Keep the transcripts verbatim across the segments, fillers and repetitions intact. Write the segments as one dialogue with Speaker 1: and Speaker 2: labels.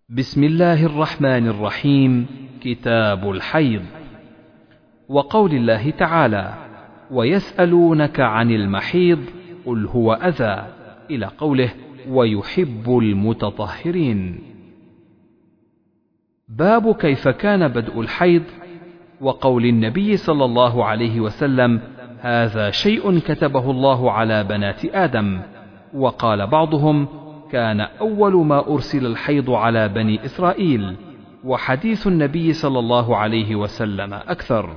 Speaker 1: بسم الله الرحمن الرحيم. كتاب الحيض. وقول الله تعالى: ويسألونك عن المحيض قل هو أذى، إلى قوله: ويحب المتطهرين. باب كيف كان بدء الحيض، وقول النبي صلى الله عليه وسلم: هذا شيء كتبه الله على بنات آدم. وقال بعضهم: كان أول ما أرسل الحيض على بني إسرائيل. وحديث النبي صلى الله عليه وسلم أكثر.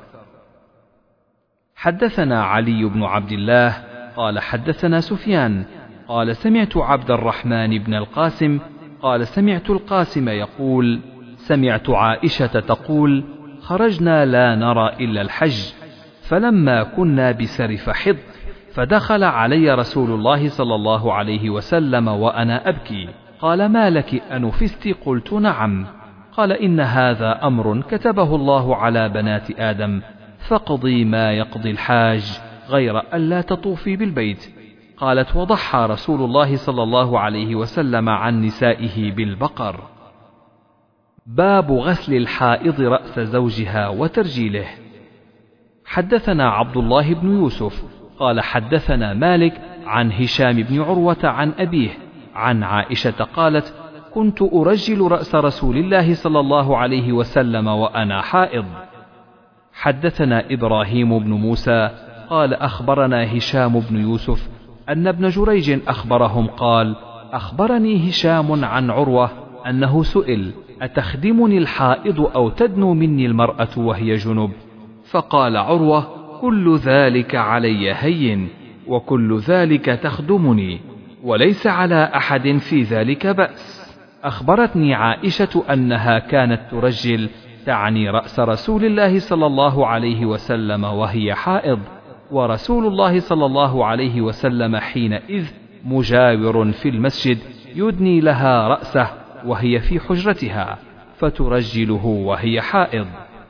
Speaker 1: حدثنا علي بن عبد الله قال حدثنا سفيان قال سمعت عبد الرحمن بن القاسم قال سمعت القاسم يقول: سمعت عائشة تقول: خرجنا لا نرى إلا الحج، فلما كنا بسرف حض فدخل علي رسول الله صلى الله عليه وسلم وأنا أبكي، قال: ما لك أنفست؟ قلت: نعم. قال: إن هذا أمر كتبه الله على بنات آدم، فقضي ما يقضي الحاج غير ألا تطوفي بالبيت. قالت: وضحى رسول الله صلى الله عليه وسلم عن نسائه بالبقر. باب غسل الحائض رأس زوجها وترجيله. حدثنا عبد الله بن يوسف قال حدثنا مالك عن هشام بن عروة عن أبيه عن عائشة قالت: كنت أرجل رأس رسول الله صلى الله عليه وسلم وأنا حائض. حدثنا إبراهيم بن موسى قال أخبرنا هشام بن يوسف أن ابن جريج أخبرهم قال: أخبرني هشام عن عروة أنه سئل: أتخدمني الحائض أو تدنو مني المرأة وهي جنب؟ فقال عروة: كل ذلك علي هين، وكل ذلك تخدمني، وليس على أحد في ذلك بأس. أخبرتني عائشة أنها كانت ترجل، تعني رأس رسول الله صلى الله عليه وسلم وهي حائض، ورسول الله صلى الله عليه وسلم حينئذ مجاور في المسجد يدني لها رأسه وهي في حجرتها، فترجله وهي حائض.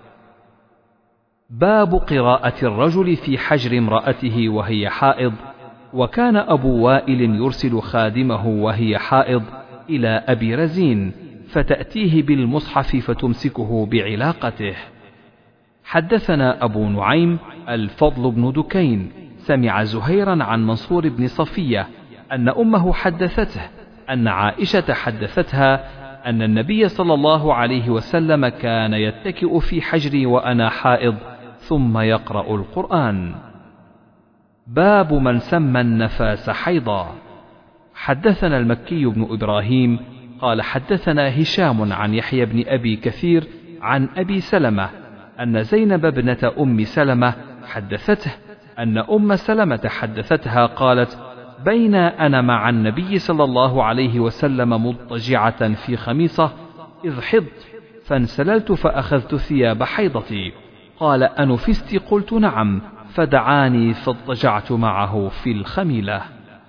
Speaker 1: باب قراءة الرجل في حجر امرأته وهي حائض. وكان أبو وائل يرسل خادمه وهي حائض إلى أبي رزين، فتأتيه بالمصحف فتمسكه بعلاقته. حدثنا أبو نعيم الفضل بن دكين سمع زهيرا عن منصور بن صفية أن أمه حدثته أن عائشة حدثتها أن النبي صلى الله عليه وسلم كان يتكئ في حجري وأنا حائض ثم يقرأ القرآن. باب من سمى النفاس حيضا. حدثنا المكي بن إبراهيم قال حدثنا هشام عن يحيى بن أبي كثير عن أبي سلمة أن زينب ابنة أم سلمة حدثته أن أم سلمة حدثتها قالت: بين أنا مع النبي صلى الله عليه وسلم مضطجعة في خميصة إذ حضت، فانسللت فأخذت ثياب حيضتي. قال: أنفست؟ قلت: نعم. فدعاني فاضطجعت معه في الخميلة.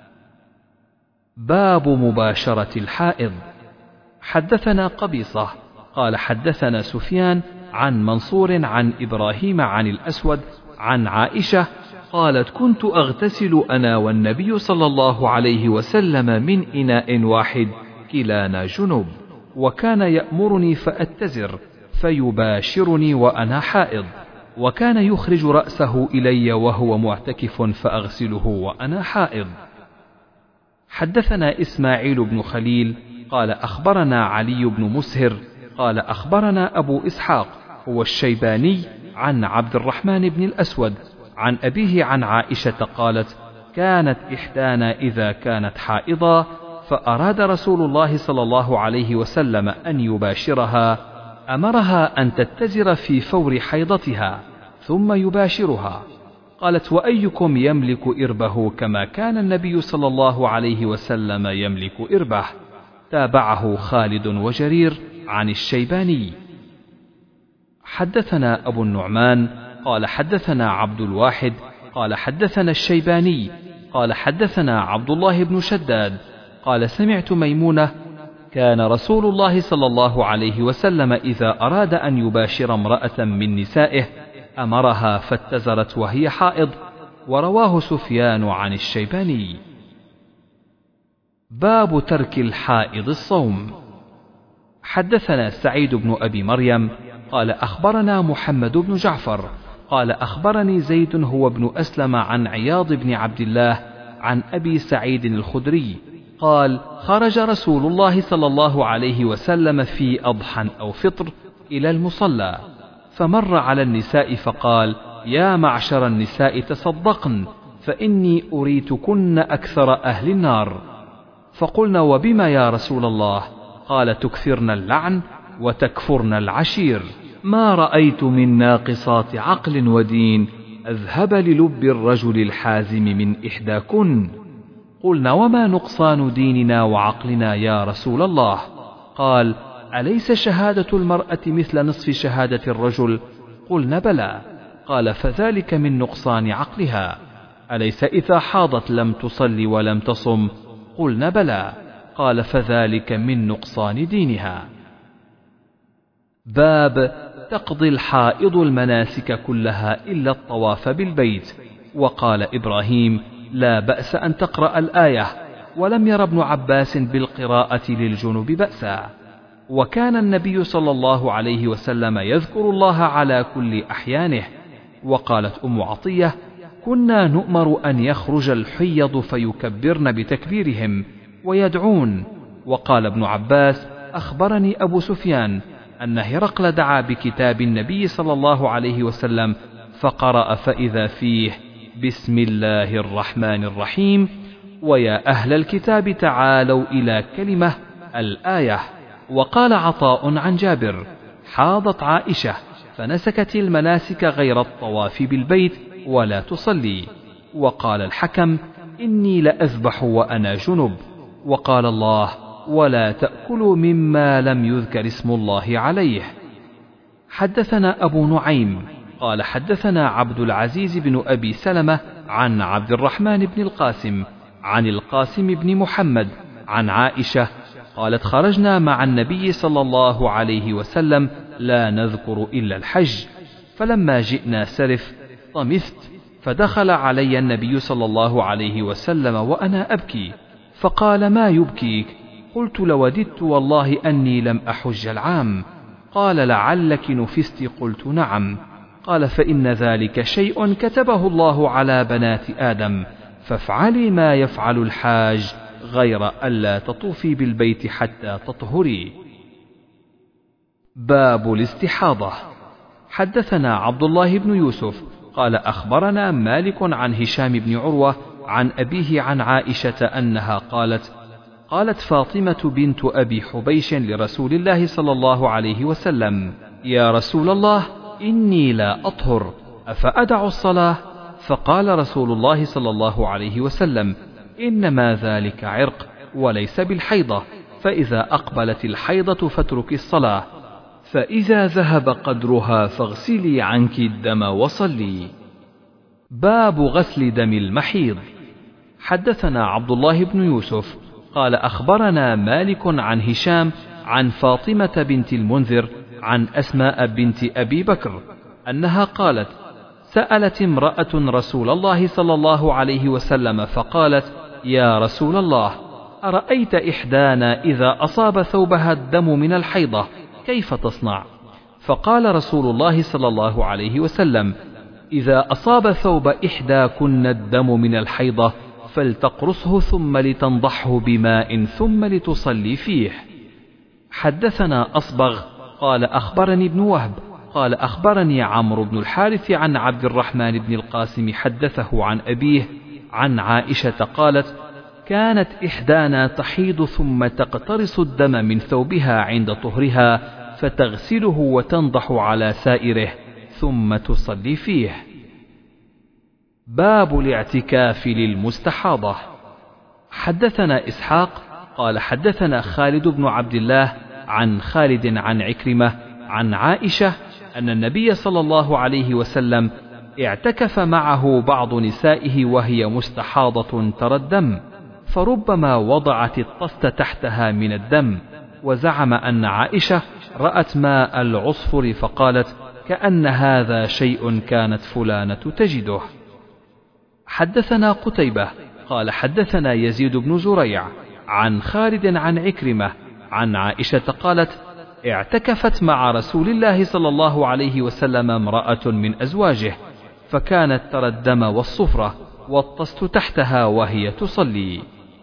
Speaker 1: باب مباشرة الحائض. حدثنا قبيصة قال حدثنا سفيان عن منصور عن إبراهيم عن الأسود عن عائشة قالت: كنت أغتسل أنا والنبي صلى الله عليه وسلم من إناء واحد كلانا جنوب، وكان يأمرني فأتزر فيباشرني وأنا حائض، وكان يخرج رأسه إلي وهو معتكف فأغسله وأنا حائض. حدثنا إسماعيل بن خليل قال أخبرنا علي بن مسهر قال أخبرنا أبو إسحاق هو الشيباني عن عبد الرحمن بن الأسود عن أبيه عن عائشة قالت: كانت إحدانا إذا كانت حائضا فأراد رسول الله صلى الله عليه وسلم أن يباشرها أمرها أن تتزر في فور حيضتها ثم يباشرها. قالت: وأيكم يملك إربه كما كان النبي صلى الله عليه وسلم يملك إربه؟ تابعه خالد وجرير عن الشيباني. حدثنا أبو النعمان قال حدثنا عبد الواحد قال حدثنا الشيباني قال حدثنا عبد الله بن شداد قال سمعت ميمونة: كان رسول الله صلى الله عليه وسلم إذا أراد أن يباشر امرأة من نسائه أمرها فاتزرت وهي حائض. ورواه سفيان عن الشيباني. باب ترك الحائض الصوم. حدثنا سعيد بن أبي مريم قال أخبرنا محمد بن جعفر قال أخبرني زيد هو ابن أسلم عن عياض بن عبد الله عن أبي سعيد الخدري قال خرج رسول الله صلى الله عليه وسلم في أضحى أو فطر إلى المصلى، فمر على النساء فقال: يا معشر النساء تصدقن، فإني أريتكن أكثر أهل النار. فقلنا: وبما يا رسول الله؟ قال: تكثرن اللعن وتكفرن العشير. ما رأيت من ناقصات عقل ودين أذهب للب الرجل الحازم من إحداكن. قلنا: وما نقصان ديننا وعقلنا يا رسول الله؟ قال: أليس شهادة المرأة مثل نصف شهادة الرجل؟ قلنا: بلى. قال: فذلك من نقصان عقلها. أليس إذا حاضت لم تصل ولم تصم؟ قلنا: بلى. قال: فذلك من نقصان دينها. باب تقضي الحائض المناسك كلها إلا الطواف بالبيت. وقال إبراهيم: لا بأس أن تقرأ الآية، ولم ير ابن عباس بالقراءة للجنب بأسا. وكان النبي صلى الله عليه وسلم يذكر الله على كل أحيانه. وقالت أم عطية: كنا نؤمر أن يخرج الحيض فيكبرن بتكبيرهم ويدعون. وقال ابن عباس: أخبرني أبو سفيان أن هرقل دعا بكتاب النبي صلى الله عليه وسلم فقرأ فإذا فيه: بسم الله الرحمن الرحيم، ويا أهل الكتاب تعالوا إلى كلمة الآية. وقال عطاء عن جابر: حاضت عائشة فنسكت المناسك غير الطواف بالبيت ولا تصلي. وقال الحكم: إني لأذبح وأنا جنب. وقال الله: ولا تأكلوا مما لم يذكر اسم الله عليه. حدثنا أبو نعيم قال حدثنا عبد العزيز بن أبي سلمة عن عبد الرحمن بن القاسم عن القاسم بن محمد عن عائشة قالت: خرجنا مع النبي صلى الله عليه وسلم لا نذكر إلا الحج، فلما جئنا سرف طمست، فدخل علي النبي صلى الله عليه وسلم وأنا أبكي، فقال: ما يبكيك؟ قلت: لوددت والله أني لم أحج العام. قال: لعلك نفست؟ قلت: نعم. قال: فإن ذلك شيء كتبه الله على بنات آدم، فافعلي ما يفعل الحاج غير ألا تطوفي بالبيت حتى تطهري. باب الاستحاضة. حدثنا عبد الله بن يوسف قال أخبرنا مالك عن هشام بن عروة عن أبيه عن عائشة أنها قالت: قالت فاطمة بنت أبي حبيش لرسول الله صلى الله عليه وسلم: يا رسول الله، إني لا أطهر، أفأدع الصلاة؟ فقال رسول الله صلى الله عليه وسلم: إنما ذلك عرق وليس بالحيضة، فإذا أقبلت الحيضة فاترك الصلاة، فإذا ذهب قدرها فاغسلي عنك الدم وصلي. باب غسل دم المحيض. حدثنا عبد الله بن يوسف قال أخبرنا مالك عن هشام عن فاطمة بنت المنذر عن أسماء بنت أبي بكر أنها قالت: سألت امرأة رسول الله صلى الله عليه وسلم فقالت: يا رسول الله، أرأيت إحدانا إذا أصاب ثوبها الدم من الحيضة كيف تصنع؟ فقال رسول الله صلى الله عليه وسلم: إذا أصاب ثوب إحداكن الدم من الحيضة فلتقرصه ثم لتنضحه بماء ثم لتصلي فيه. حدثنا أصبغ قال أخبرني ابن وهب قال أخبرني عمرو بن الحارث عن عبد الرحمن بن القاسم حدثه عن أبيه عن عائشة قالت: كانت إحدانا تحيض ثم تقترص الدم من ثوبها عند طهرها فتغسله وتنضح على سائره ثم تصلي فيه. باب الاعتكاف للمستحاضة. حدثنا إسحاق قال حدثنا خالد بن عبد الله عن خالد عن عكرمة عن عائشة أن النبي صلى الله عليه وسلم اعتكف معه بعض نسائه وهي مستحاضة ترى الدم، فربما وضعت الطست تحتها من الدم، وزعم أن عائشة رأت ماء العصفر فقالت: كأن هذا شيء كانت فلانة تجده. حدثنا قتيبة قال حدثنا يزيد بن زريع عن خالد عن عكرمة عن عائشة قالت: اعتكفت مع رسول الله صلى الله عليه وسلم امرأة من أزواجه، فكانت ترى الدم والصفرة، واطست تحتها وهي تصلي.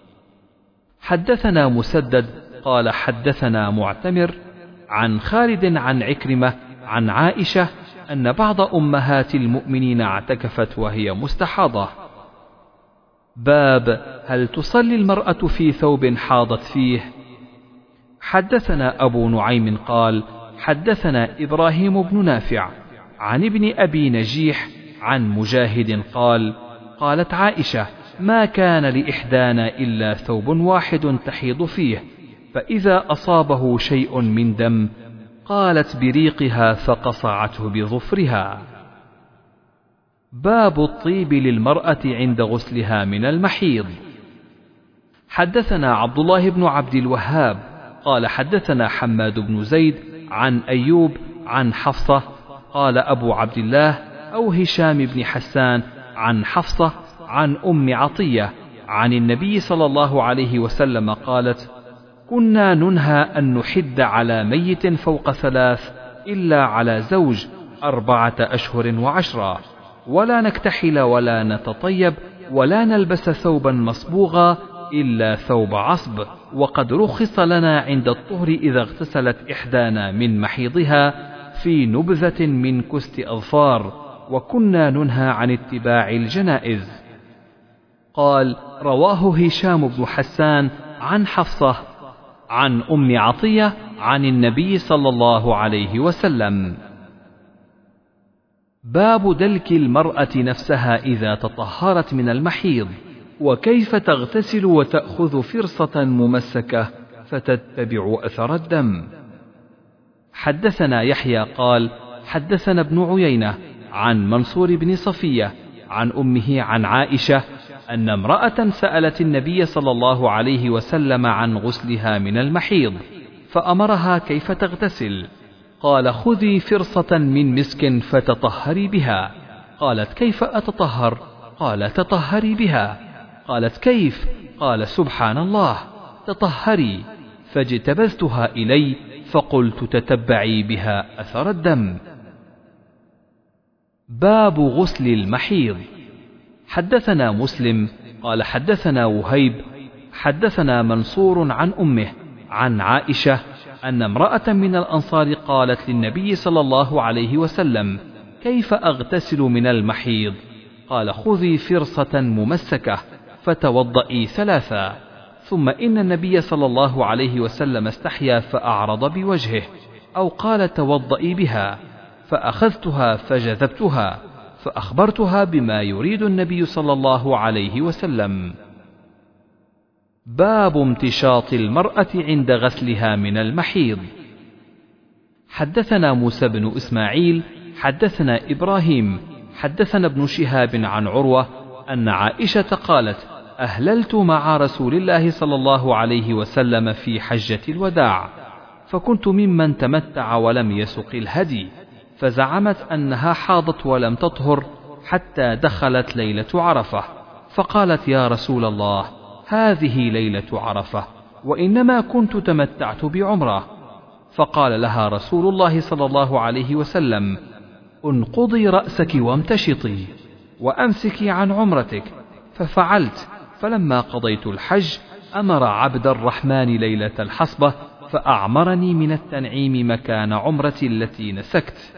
Speaker 1: حدثنا مسدد قال حدثنا معتمر عن خالد عن عكرمة عن عائشة أن بعض أمهات المؤمنين اعتكفت وهي مستحاضة. باب هل تصلي المرأة في ثوب حاضت فيه؟ حدثنا أبو نعيم قال حدثنا إبراهيم بن نافع عن ابن أبي نجيح عن مجاهد قال قالت عائشة ما كان لإحدانا إلا ثوب واحد تحيض فيه، فإذا أصابه شيء من دم قالت بريقها فقصعته بظفرها. باب الطيب للمرأة عند غسلها من المحيض. حدثنا عبد الله بن عبد الوهاب قال حدثنا حماد بن زيد عن أيوب عن حفصة قال أبو عبد الله أو هشام بن حسان عن حفصة عن أم عطية عن النبي صلى الله عليه وسلم قالت كنا ننهى أن نحد على ميت فوق ثلاث إلا على زوج أربعة أشهر وعشرة، ولا نكتحل ولا نتطيب ولا نلبس ثوبا مصبوغا إلا ثوب عصب، وقد رخص لنا عند الطهر إذا اغتسلت إحدانا من محيضها في نبذة من كست أظفار، وكنا ننهى عن اتباع الجنائز. قال رواه هشام بن حسان عن حفصة عن أم عطية عن النبي صلى الله عليه وسلم. باب دلك المرأة نفسها إذا تطهرت من المحيض، وكيف تغتسل وتأخذ فرصة ممسكة فتتبع أثر الدم. حدثنا يحيى قال حدثنا ابن عيينة عن منصور بن صفية عن أمه عن عائشة أن امرأة سألت النبي صلى الله عليه وسلم عن غسلها من المحيض، فأمرها كيف تغتسل. قال خذي فرصة من مسك فتطهري بها. قالت كيف أتطهر؟ قال تطهري بها. قالت كيف؟ قال سبحان الله تطهري. فاجتبذتها إلي فقلت تتبعي بها أثر الدم. باب غسل المحيض. حدثنا مسلم قال حدثنا وهيب حدثنا منصور عن أمه عن عائشة أن امرأة من الأنصار قالت للنبي صلى الله عليه وسلم كيف أغتسل من المحيض؟ قال خذي فرصة ممسكة فتوضئي ثلاثا. ثم إن النبي صلى الله عليه وسلم استحيا فأعرض بوجهه أو قال توضئي بها، فأخذتها فجذبتها فأخبرتها بما يريد النبي صلى الله عليه وسلم. باب امتشاط المرأة عند غسلها من المحيض. حدثنا موسى بن إسماعيل حدثنا إبراهيم حدثنا ابن شهاب عن عروة أن عائشة قالت أهللت مع رسول الله صلى الله عليه وسلم في حجة الوداع، فكنت ممن تمتع ولم يسق الهدي، فزعمت أنها حاضت ولم تطهر حتى دخلت ليلة عرفة، فقالت يا رسول الله هذه ليلة عرفة وإنما كنت تمتعت بعمرة. فقال لها رسول الله صلى الله عليه وسلم انقضي رأسك وامتشطي وأمسكي عن عمرتك. ففعلت، فلما قضيت الحج أمر عبد الرحمن ليلة الحصبة فأعمرني من التنعيم مكان عمرتي التي نسكت.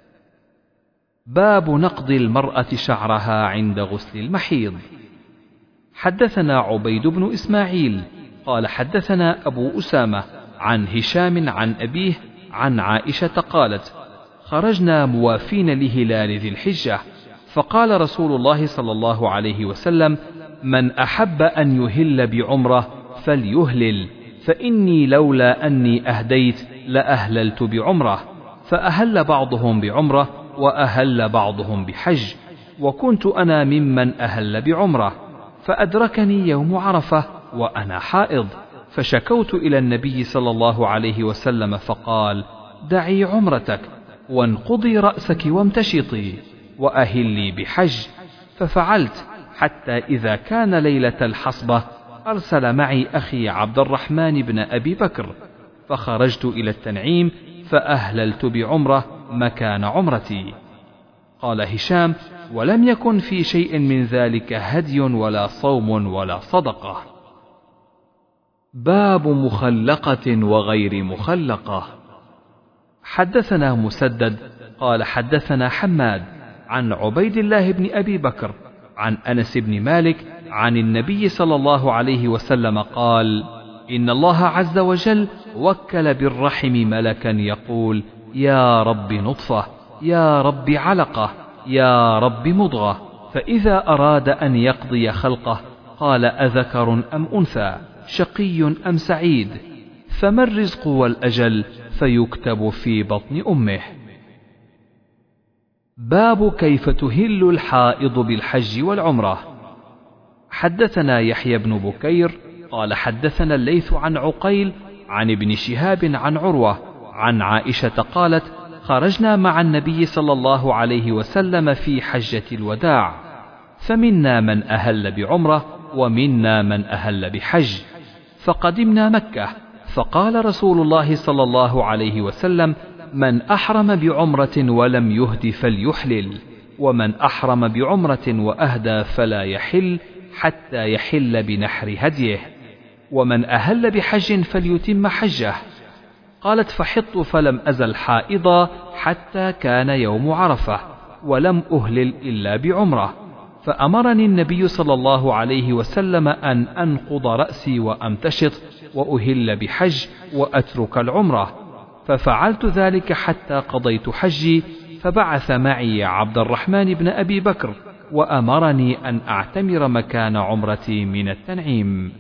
Speaker 1: باب نقض المرأة شعرها عند غسل المحيض. حدثنا عبيد بن إسماعيل قال حدثنا أبو أسامة عن هشام عن أبيه عن عائشة قالت خرجنا موافين لهلال ذي الحجة، فقال رسول الله صلى الله عليه وسلم من أحب أن يهل بعمرة فليهلل، فإني لولا أني أهديت لأهللت بعمرة. فأهل بعضهم بعمرة وأهل بعضهم بحج، وكنت أنا ممن أهل بعمرة، فأدركني يوم عرفة وأنا حائض، فشكوت إلى النبي صلى الله عليه وسلم فقال دعي عمرتك وانقضي رأسك وامتشطي وأهلي بحج. ففعلت حتى إذا كان ليلة الحصبة أرسل معي أخي عبد الرحمن بن أبي بكر، فخرجت إلى التنعيم فأهللت بعمرة مكان عمرتي. قال هشام: ولم يكن في شيء من ذلك هدي ولا صوم ولا صدقة.
Speaker 2: باب مخلقة وغير مخلقة.
Speaker 1: حدثنا مسدد قال حدثنا حماد عن عبيد الله بن أبي بكر عن أنس بن مالك عن النبي صلى الله عليه وسلم قال: إن الله عز وجل وكل بالرحم ملكا يقول: يا رب نطفة، يا رب علقة، يا رب مضغة، فإذا أراد أن يقضي خلقه قال: أذكر أم أنثى، شقي أم سعيد، فما الرزق والأجل، فيكتب في بطن أمه. باب كيف تهل الحائض بالحج والعمرة. حدثنا يحيى بن بكير قال حدثنا الليث عن عقيل عن ابن شهاب عن عروة عن عائشة قالت: خرجنا مع النبي صلى الله عليه وسلم في حجة الوداع، فمنا من أهل بعمرة ومنا من أهل بحج، فقدمنا مكة، فقال رسول الله صلى الله عليه وسلم: من أحرم بعمرة ولم يهد فليحلل، ومن أحرم بعمرة وأهدى فلا يحل حتى يحل بنحر هديه، ومن أهل بحج فليتم حجه. قالت: فحطت فلم أزل حائضا حتى كان يوم عرفة، ولم أهلل إلا بعمرة، فأمرني النبي صلى الله عليه وسلم أن أنقض رأسي وأمتشط وأهل بحج وأترك العمرة، ففعلت ذلك حتى قضيت حجي، فبعث معي عبد الرحمن بن أبي بكر وأمرني أن أعتمر مكان عمرتي من التنعيم.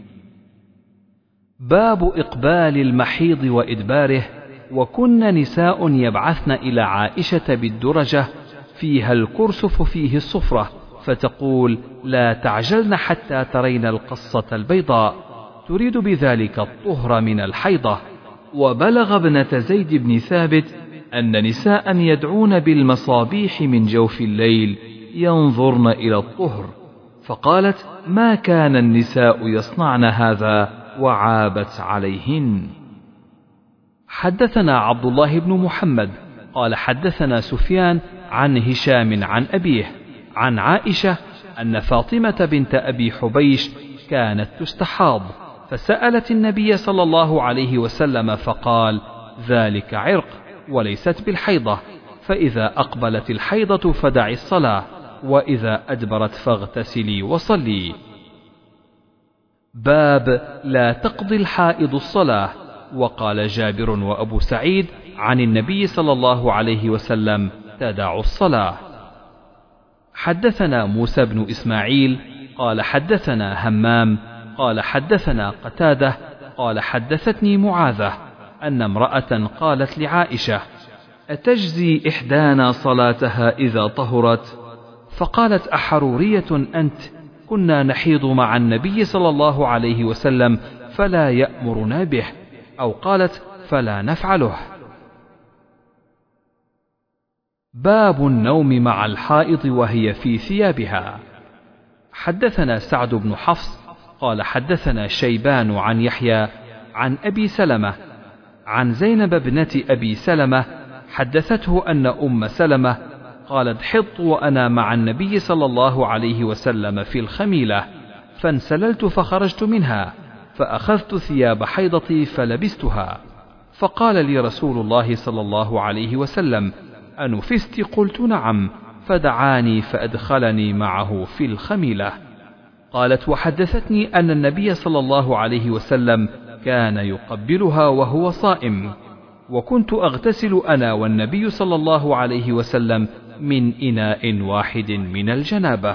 Speaker 1: باب إقبال المحيض وإدباره. وكن نساء يبعثن إلى عائشة بالدرجة فيها الكرسف فيه الصفرة، فتقول: لا تعجلن حتى ترين القصة البيضاء، تريد بذلك الطهر من الحيضة. وبلغ ابنة زيد بن ثابت أن نساء يدعون بالمصابيح من جوف الليل ينظرن إلى الطهر، فقالت: ما كان النساء يصنعن هذا، وعابت عليهن. حدثنا عبد الله بن محمد قال حدثنا سفيان عن هشام عن أبيه عن عائشة أن فاطمة بنت أبي حبيش كانت تستحاض، فسألت النبي صلى الله عليه وسلم فقال: ذلك عرق وليست بالحيضة، فإذا أقبلت الحيضة فدعي الصلاة، وإذا أدبرت فاغتسلي وصلي. باب لا تقضي الحائض الصلاة. وقال جابر وأبو سعيد عن النبي صلى الله عليه وسلم: تدع الصلاة. حدثنا موسى بن إسماعيل قال حدثنا همام قال حدثنا قتادة قال حدثتني معاذة أن امرأة قالت لعائشة: أتجزي إحدانا صلاتها إذا طهرت؟ فقالت: أحرورية أنت؟ كنا نحيض مع النبي صلى الله عليه وسلم فلا يأمرنا به، أو قالت: فلا نفعله. باب النوم مع الحائض وهي في ثيابها. حدثنا سعد بن حفص قال حدثنا شيبان عن يحيى عن أبي سلمة عن زينب ابنة أبي سلمة حدثته أن أم سلمة قالت: حضت وأنا مع النبي صلى الله عليه وسلم في الخميلة، فانسللت فخرجت منها، فأخذت ثياب حيضتي فلبستها، فقال لي رسول الله صلى الله عليه وسلم: أنفست؟ قلت: نعم، فدعاني فأدخلني معه في الخميلة. قالت: وحدثتني أن النبي صلى الله عليه وسلم كان يقبلها وهو صائم، وكنت أغتسل أنا والنبي صلى الله عليه وسلم من إناء واحد من الجنابة.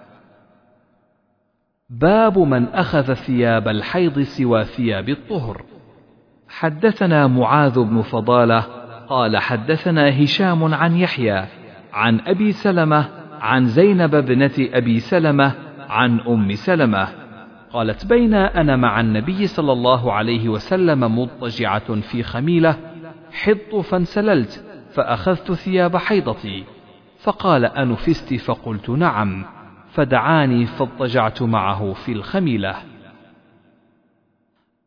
Speaker 1: باب من أخذ ثياب الحيض سوى ثياب الطهر. حدثنا معاذ بن فضالة قال حدثنا هشام عن يحيى عن أبي سلمة عن زينب ابنة أبي سلمة عن أم سلمة قالت: بين أنا مع النبي صلى الله عليه وسلم مضطجعة في خميلة، حضت فانسللت فأخذت ثياب حيضتي، فقال: أنفست؟ فقلت: نعم، فدعاني فاضطجعت معه في الخميلة.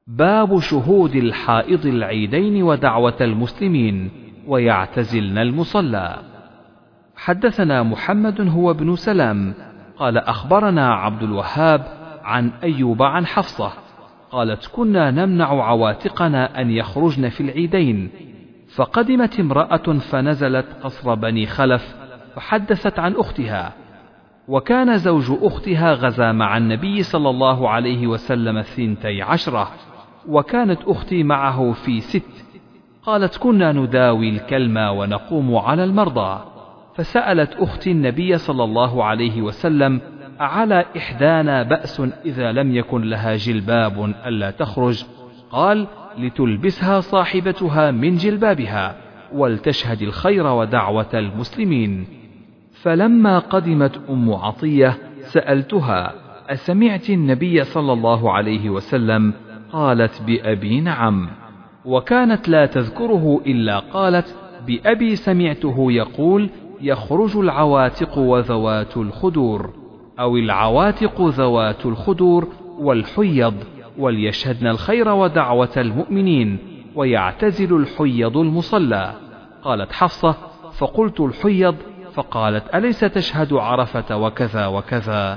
Speaker 1: باب شهود الحائض العيدين ودعوة المسلمين ويعتزلن المصلى. حدثنا محمد هو ابن سلام قال أخبرنا عبد الوهاب عن أيوب عن حفصة قالت كنا نمنع عواتقنا أن يخرجن في العيدين، فقدمت امرأة فنزلت قصر بني خلف فحدثت عن أختها، وكان زوج أختها غزا مع النبي صلى الله عليه وسلم ثنتي عشرة، وكانت أختي معه في ست. قالت كنا نداوي الكلمى ونقوم على المرضى، فسألت أختي النبي صلى الله عليه وسلم أعلى إحدانا بأس إذا لم يكن لها جلباب ألا تخرج؟ قال لتلبسها صاحبتها من جلبابها ولتشهد الخير ودعوة المسلمين. فلما قدمت أم عطية سألتها أسمعت النبي صلى الله عليه وسلم؟ قالت بأبي نعم، وكانت لا تذكره إلا قالت بأبي سمعته يقول يخرج العواتق وذوات الخدور، أو العواتق ذوات الخدور والحيض، وليشهدن الخير ودعوة المؤمنين ويعتزل الحيض المصلى. قالت حفصة فقلت الحيض، فقالت أليس تشهد عرفة وكذا وكذا.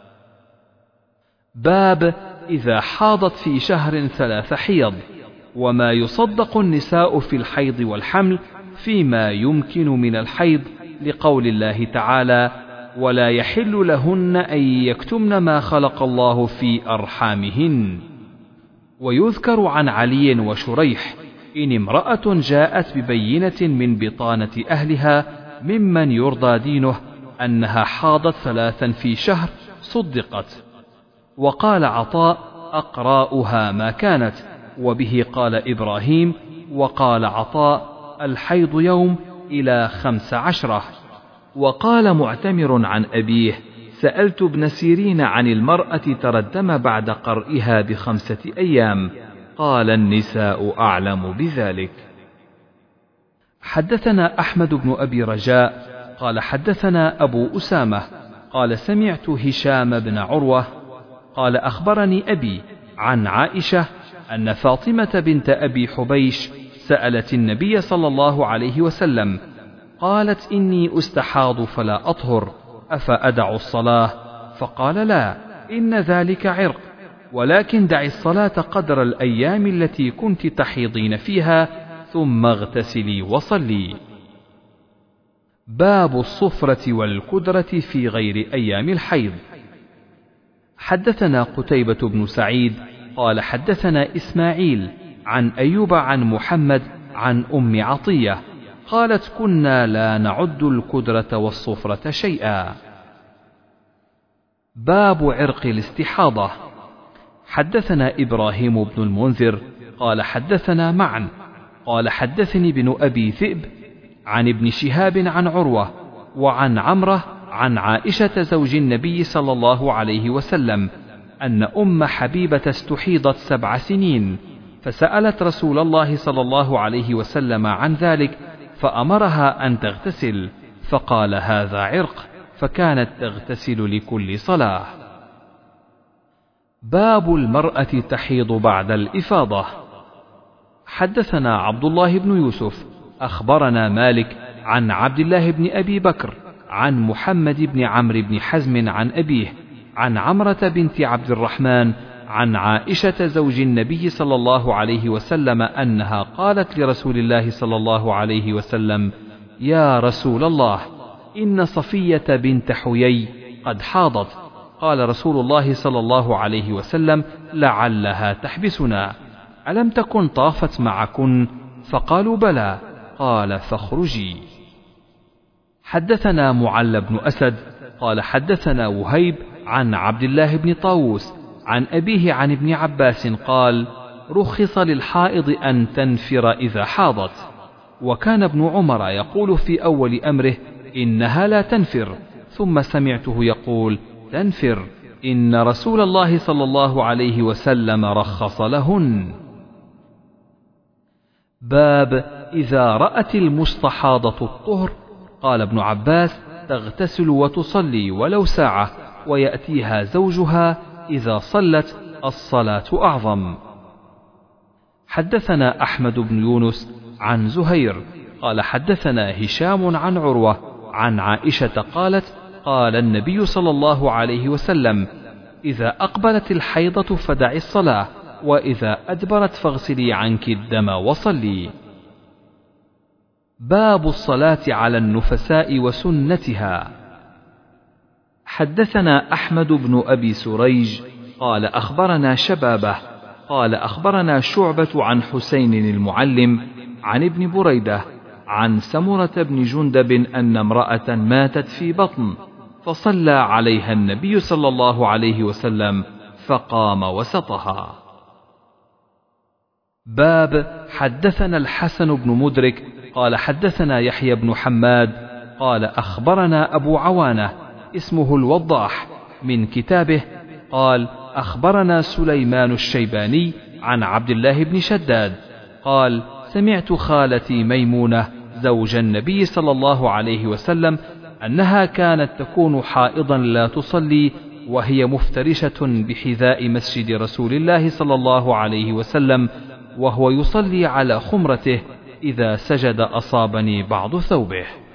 Speaker 1: باب إذا حاضت في شهر ثلاث حيض، وما يصدق النساء في الحيض والحمل فيما يمكن من الحيض، لقول الله تعالى ولا يحل لهن أن يكتمن ما خلق الله في أرحامهن. ويذكر عن علي وشريح إن امرأة جاءت ببينة من بطانة أهلها ممن يرضى دينه أنها حاضت ثلاثا في شهر صدقت. وقال عطاء أقراؤها ما كانت، وبه قال إبراهيم، وقال عطاء الحيض يوم إلى خمس عشرة. وقال معتمر عن أبيه سألت ابن سيرين عن المرأة ترى الدم بعد قرئها بخمسة أيام، قال النساء أعلم بذلك. حدثنا أحمد بن أبي رجاء قال حدثنا أبو أسامة قال سمعت هشام بن عروة قال أخبرني أبي عن عائشة أن فاطمة بنت أبي حبيش سألت النبي صلى الله عليه وسلم قالت إني أستحاض فلا أطهر أفأدع الصلاة؟ فقال لا، إن ذلك عرق، ولكن دعي الصلاة قدر الأيام التي كنت تحيضين فيها ثم اغتسلي وصلي. باب الصفرة والكدرة في غير أيام الحيض. حدثنا قتيبة بن سعيد قال حدثنا إسماعيل عن أيوب عن محمد عن أم عطية قالت كنا لا نعد الكدرة والصفرة شيئا. باب عرق الاستحاضة. حدثنا إبراهيم بن المنذر قال حدثنا معا قال حدثني ابن أبي ذئب عن ابن شهاب عن عروة وعن عمرة عن عائشة زوج النبي صلى الله عليه وسلم أن أم حبيبة استحيضت سبع سنين، فسألت رسول الله صلى الله عليه وسلم عن ذلك فأمرها أن تغتسل، فقال هذا عرق، فكانت تغتسل لكل صلاة. باب المرأة تحيض بعد الإفاضة. حدثنا عبد الله بن يوسف أخبرنا مالك عن عبد الله بن أبي بكر عن محمد بن عمرو بن حزم عن أبيه عن عمرة بنت عبد الرحمن عن عائشة زوج النبي صلى الله عليه وسلم أنها قالت لرسول الله صلى الله عليه وسلم يا رسول الله إن صفية بنت حيي قد حاضت. قال رسول الله صلى الله عليه وسلم لعلها تحبسنا، ألم تكن طافت معكن؟ فقالوا بلى. قال فاخرجي. حدثنا معل بن أسد قال حدثنا وهيب عن عبد الله بن طاووس عن أبيه عن ابن عباس قال رخص للحائض أن تنفر إذا حاضت، وكان ابن عمر يقول في أول أمره إنها لا تنفر، ثم سمعته يقول تنفر، إن رسول الله صلى الله عليه وسلم رخص لهن. باب إذا رأت المستحاضة الطهر. قال ابن عباس تغتسل وتصلي ولو ساعة، ويأتيها زوجها إذا صلت الصلاة أعظم. حدثنا أحمد بن يونس عن زهير قال حدثنا هشام عن عروة عن عائشة قالت قال النبي صلى الله عليه وسلم إذا أقبلت الحيضة فدعي الصلاة وإذا أدبرت فاغسلي عنك الدم وصلي. باب الصلاة على النفساء وسنتها. حدثنا أحمد بن أبي سريج قال أخبرنا شبابه قال أخبرنا شعبة عن حسين المعلم عن ابن بريدة عن سمرة بن جندب أن امرأة ماتت في بطن فصلى عليها النبي صلى الله عليه وسلم فقام وسطها. باب حدثنا الحسن بن مدرك قال حدثنا يحيى بن حماد قال أخبرنا أبو عوانة اسمه الوضاح من كتابه قال أخبرنا سليمان الشيباني عن عبد الله بن شداد قال سمعت خالتي ميمونة زوج النبي صلى الله عليه وسلم أنها كانت تكون حائضا لا تصلي وهي مفترشة بحذاء مسجد رسول الله صلى الله عليه وسلم وهو يصلي على خمرته إذا سجد أصابني بعض ثوبه.